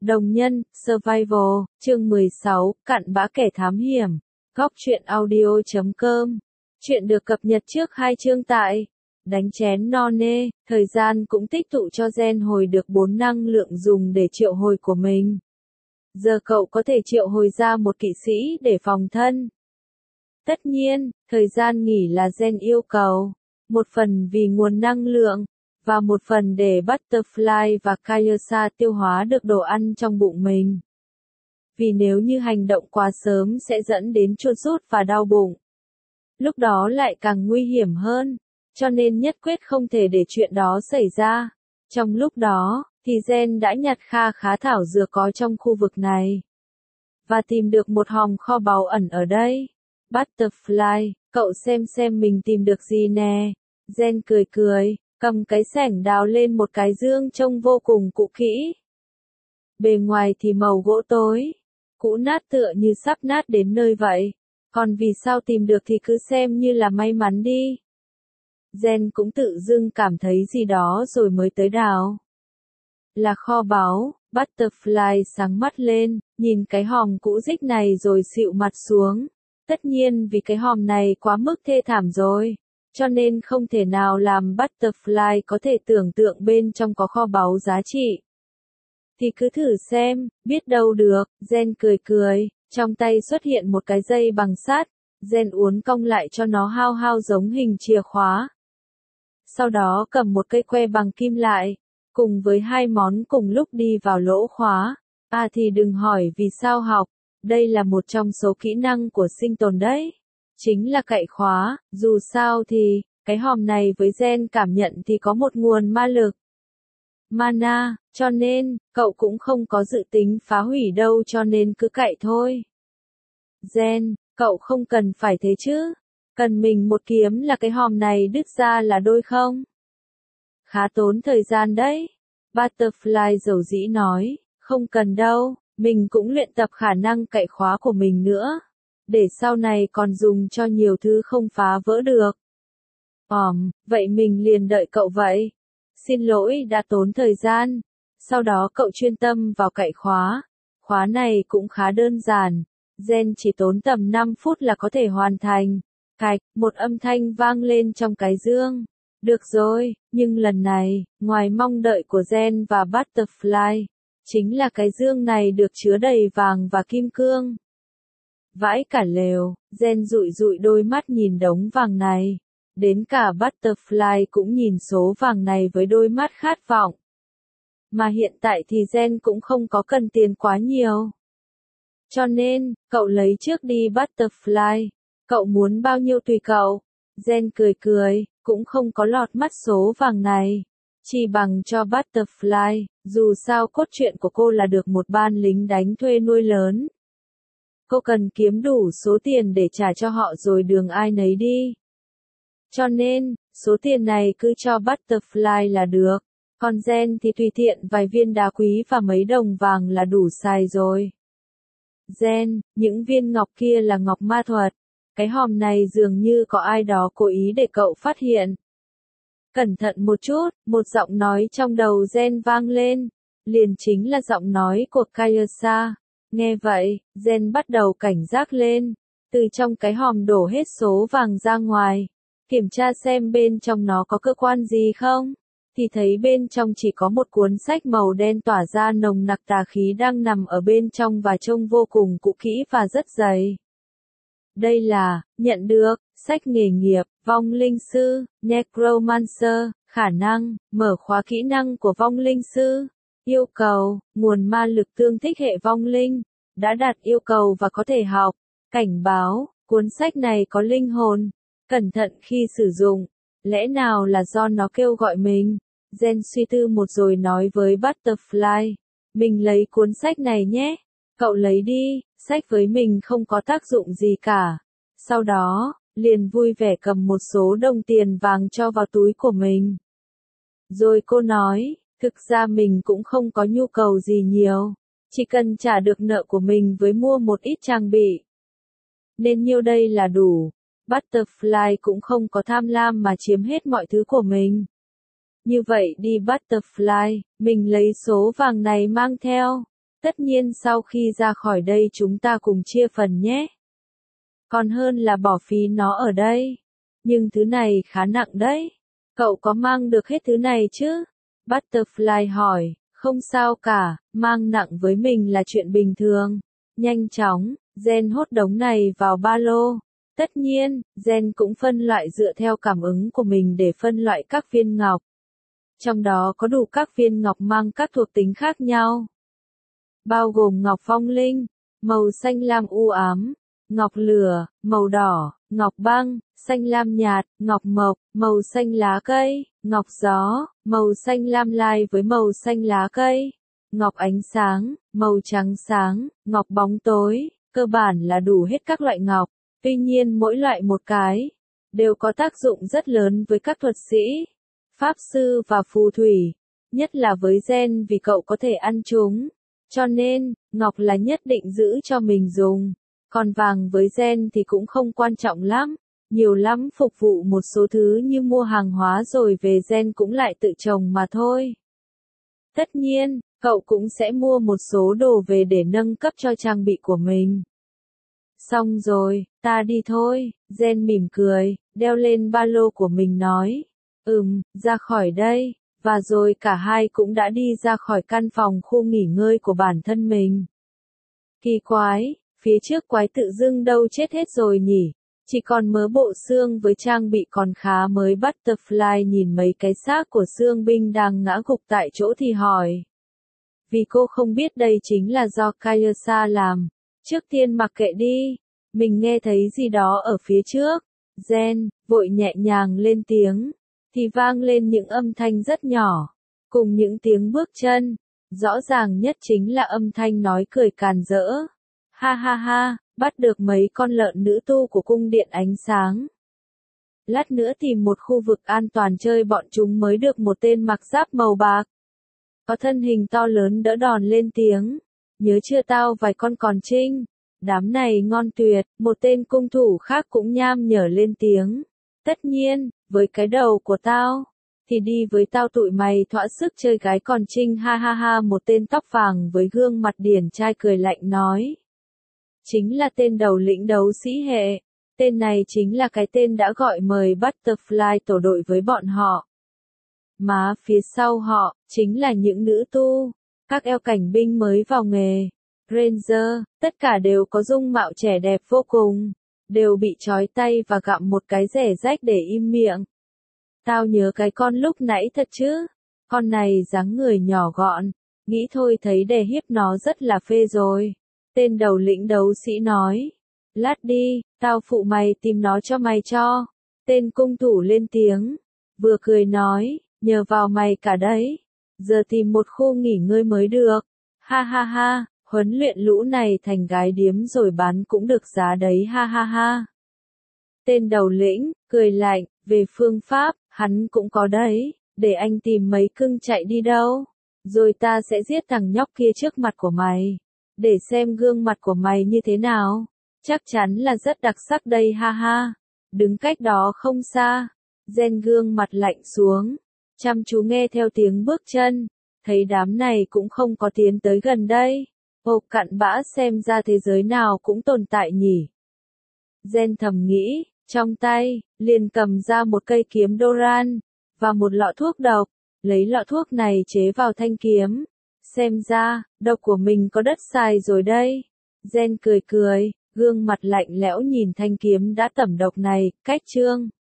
Đồng nhân, Survival, chương 16, cặn bã kẻ thám hiểm. Góc truyện audio.com. Chuyện được cập nhật trước 2 chương tại Đánh chén no nê, thời gian cũng tích tụ cho gen hồi được 4 năng lượng dùng để triệu hồi của mình. Giờ cậu có thể triệu hồi ra một kỵ sĩ để phòng thân. Tất nhiên, thời gian nghỉ là gen yêu cầu. Một phần vì nguồn năng lượng, và một phần để Butterfly và Kaiosha tiêu hóa được đồ ăn trong bụng mình. Vì nếu như hành động quá sớm sẽ dẫn đến chuột rút và đau bụng. Lúc đó lại càng nguy hiểm hơn, cho nên nhất quyết không thể để chuyện đó xảy ra. Trong lúc đó, thì Gen đã nhặt kha khá thảo dược có trong khu vực này. Và tìm được một hòm kho báu ẩn ở đây. Butterfly, cậu xem mình tìm được gì nè. Gen cười cười, cầm cái xẻng đào lên một cái dương trông vô cùng cũ kỹ. Bề ngoài thì màu gỗ tối, cũ nát tựa như sắp nát đến nơi vậy. Còn vì sao tìm được thì cứ xem như là may mắn đi. Gen cũng tự dưng cảm thấy gì đó rồi mới tới đào. Là kho báu. Butterfly sáng mắt lên, nhìn cái hòm cũ rích này rồi xịu mặt xuống. Tất nhiên vì cái hòm này quá mức thê thảm rồi, cho nên không thể nào làm Butterfly có thể tưởng tượng bên trong có kho báu giá trị. Thì cứ thử xem, biết đâu được. Gen cười cười, trong tay xuất hiện một cái dây bằng sắt. Gen uốn cong lại cho nó hao hao giống hình chìa khóa. Sau đó cầm một cây que bằng kim lại, cùng với hai món cùng lúc đi vào lỗ khóa. À thì đừng hỏi vì sao học, đây là một trong số kỹ năng của sinh tồn đấy. Chính là cậy khóa, dù sao thì, cái hòm này với Gen cảm nhận thì có một nguồn ma lực. Mana, cho nên, cậu cũng không có dự tính phá hủy đâu cho nên cứ cậy thôi. Gen, cậu không cần phải thế chứ. Cần mình một kiếm là cái hòm này đứt ra là đôi không? Khá tốn thời gian đấy. Butterfly dầu dĩ nói, không cần đâu, mình cũng luyện tập khả năng cậy khóa của mình nữa. Để sau này còn dùng cho nhiều thứ không phá vỡ được. Vậy mình liền đợi cậu vậy. Xin lỗi đã tốn thời gian. Sau đó cậu chuyên tâm vào cậy khóa. Khóa này cũng khá đơn giản. Gen chỉ tốn tầm 5 phút là có thể hoàn thành. Cạch, một âm thanh vang lên trong cái dương. Được rồi, nhưng lần này, ngoài mong đợi của Gen và Butterfly, chính là cái dương này được chứa đầy vàng và kim cương. Vãi cả lều, Gen dụi dụi đôi mắt nhìn đống vàng này. Đến cả Butterfly cũng nhìn số vàng này với đôi mắt khát vọng. Mà hiện tại thì Gen cũng không có cần tiền quá nhiều. Cho nên, cậu lấy trước đi Butterfly. Cậu muốn bao nhiêu tùy cậu. Gen cười cười, cũng không có lọt mắt số vàng này. Chỉ bằng cho Butterfly, dù sao cốt truyện của cô là được một ban lính đánh thuê nuôi lớn. Cô cần kiếm đủ số tiền để trả cho họ rồi đường ai nấy đi. Cho nên, số tiền này cứ cho Butterfly là được. Còn Gen thì tùy tiện vài viên đá quý và mấy đồng vàng là đủ xài rồi. Gen, những viên ngọc kia là ngọc ma thuật. Cái hòm này dường như có ai đó cố ý để cậu phát hiện. Cẩn thận một chút, một giọng nói trong đầu Gen vang lên. Liền chính là giọng nói của Kaiosha. Nghe vậy, Gen bắt đầu cảnh giác lên. Từ trong cái hòm đổ hết số vàng ra ngoài. Kiểm tra xem bên trong nó có cơ quan gì không. Thì thấy bên trong chỉ có một cuốn sách màu đen tỏa ra nồng nặc tà khí đang nằm ở bên trong và trông vô cùng cũ kỹ và rất dày. Đây là, nhận được, sách nghề nghiệp, vong linh sư, Necromancer, khả năng, mở khóa kỹ năng của vong linh sư. Yêu cầu, nguồn ma lực tương thích hệ vong linh. Đã đạt yêu cầu và có thể học. Cảnh báo, cuốn sách này có linh hồn. Cẩn thận khi sử dụng. Lẽ nào là do nó kêu gọi mình? Gen suy tư một rồi nói với Butterfly. Mình lấy cuốn sách này nhé. Cậu lấy đi, sách với mình không có tác dụng gì cả. Sau đó, liền vui vẻ cầm một số đồng tiền vàng cho vào túi của mình. Rồi cô nói, thực ra mình cũng không có nhu cầu gì nhiều. Chỉ cần trả được nợ của mình với mua một ít trang bị. Nên nhiêu đây là đủ. Butterfly cũng không có tham lam mà chiếm hết mọi thứ của mình. Như vậy đi Butterfly, mình lấy số vàng này mang theo. Tất nhiên sau khi ra khỏi đây chúng ta cùng chia phần nhé. Còn hơn là bỏ phí nó ở đây. Nhưng thứ này khá nặng đấy. Cậu có mang được hết thứ này chứ? Butterfly hỏi. Không sao cả, mang nặng với mình là chuyện bình thường. Nhanh chóng, Jen hốt đống này vào ba lô. Tất nhiên, Jen cũng phân loại dựa theo cảm ứng của mình để phân loại các viên ngọc. Trong đó có đủ các viên ngọc mang các thuộc tính khác nhau. Bao gồm ngọc phong linh, màu xanh lam u ám, ngọc lửa, màu đỏ, ngọc băng, xanh lam nhạt, ngọc mộc, màu xanh lá cây, ngọc gió, màu xanh lam lai với màu xanh lá cây, ngọc ánh sáng, màu trắng sáng, ngọc bóng tối, cơ bản là đủ hết các loại ngọc. Tuy nhiên mỗi loại một cái, đều có tác dụng rất lớn với các thuật sĩ, pháp sư và phù thủy, nhất là với Jen vì cậu có thể ăn chúng. Cho nên, ngọc là nhất định giữ cho mình dùng. Còn vàng với Jen thì cũng không quan trọng lắm. Nhiều lắm phục vụ một số thứ như mua hàng hóa rồi về Jen cũng lại tự trồng mà thôi. Tất nhiên, cậu cũng sẽ mua một số đồ về để nâng cấp cho trang bị của mình. Xong rồi, ta đi thôi, Jen mỉm cười, đeo lên ba lô của mình nói. Ra khỏi đây. Và rồi cả hai cũng đã đi ra khỏi căn phòng khu nghỉ ngơi của bản thân mình. Kỳ quái, phía trước quái tự dưng đâu chết hết rồi nhỉ? Chỉ còn mớ bộ xương với trang bị còn khá mới. Butterfly nhìn mấy cái xác của xương binh đang ngã gục tại chỗ thì hỏi. Vì cô không biết đây chính là do Kayasa làm. Trước tiên mặc kệ đi. Mình nghe thấy gì đó ở phía trước. Jen vội nhẹ nhàng lên tiếng. Thì vang lên những âm thanh rất nhỏ, cùng những tiếng bước chân. Rõ ràng nhất chính là âm thanh nói cười càn rỡ. Ha ha ha, bắt được mấy con lợn nữ tu của cung điện ánh sáng. Lát nữa tìm một khu vực an toàn chơi bọn chúng mới được. Một tên mặc giáp màu bạc, có thân hình to lớn đỡ đòn lên tiếng. Nhớ chưa tao vài con còn trinh. Đám này ngon tuyệt. Một tên cung thủ khác cũng nham nhở lên tiếng. Tất nhiên, với cái đầu của tao, thì đi với tao tụi mày thỏa sức chơi gái còn trinh. Ha ha ha, một tên tóc vàng với gương mặt điển trai cười lạnh nói. Chính là tên đầu lĩnh đấu sĩ hệ. Tên này chính là cái tên đã gọi mời Butterfly tổ đội với bọn họ. Mà phía sau họ, chính là những nữ tu, các eo cảnh binh mới vào nghề. Ranger, tất cả đều có dung mạo trẻ đẹp vô cùng. Đều bị trói tay và gặm một cái rẻ rách để im miệng. Tao nhớ cái con lúc nãy thật chứ. Con này dáng người nhỏ gọn. Nghĩ thôi thấy đè hiếp nó rất là phê rồi. Tên đầu lĩnh đấu sĩ nói. Lát đi, tao phụ mày tìm nó cho mày cho. Tên cung thủ lên tiếng. Vừa cười nói, nhờ vào mày cả đấy. Giờ tìm một khu nghỉ ngơi mới được. Ha ha ha. Huấn luyện lũ này thành gái điếm rồi bán cũng được giá đấy. Ha ha ha. Tên đầu lĩnh, cười lạnh, về phương pháp, hắn cũng có đấy, để anh tìm mấy cưng chạy đi đâu. Rồi ta sẽ giết thằng nhóc kia trước mặt của mày. Để xem gương mặt của mày như thế nào. Chắc chắn là rất đặc sắc đây. Ha ha. Đứng cách đó không xa. Jen gương mặt lạnh xuống. Chăm chú nghe theo tiếng bước chân. Thấy đám này cũng không có tiến tới gần đây. Ồ, cặn bã, xem ra thế giới nào cũng tồn tại nhỉ. Jen thầm nghĩ, trong tay, liền cầm ra một cây kiếm Doran, và một lọ thuốc độc, lấy lọ thuốc này chế vào thanh kiếm. Xem ra, độc của mình có đất xài rồi đây. Jen cười cười, gương mặt lạnh lẽo nhìn thanh kiếm đã tẩm độc này. Cách chương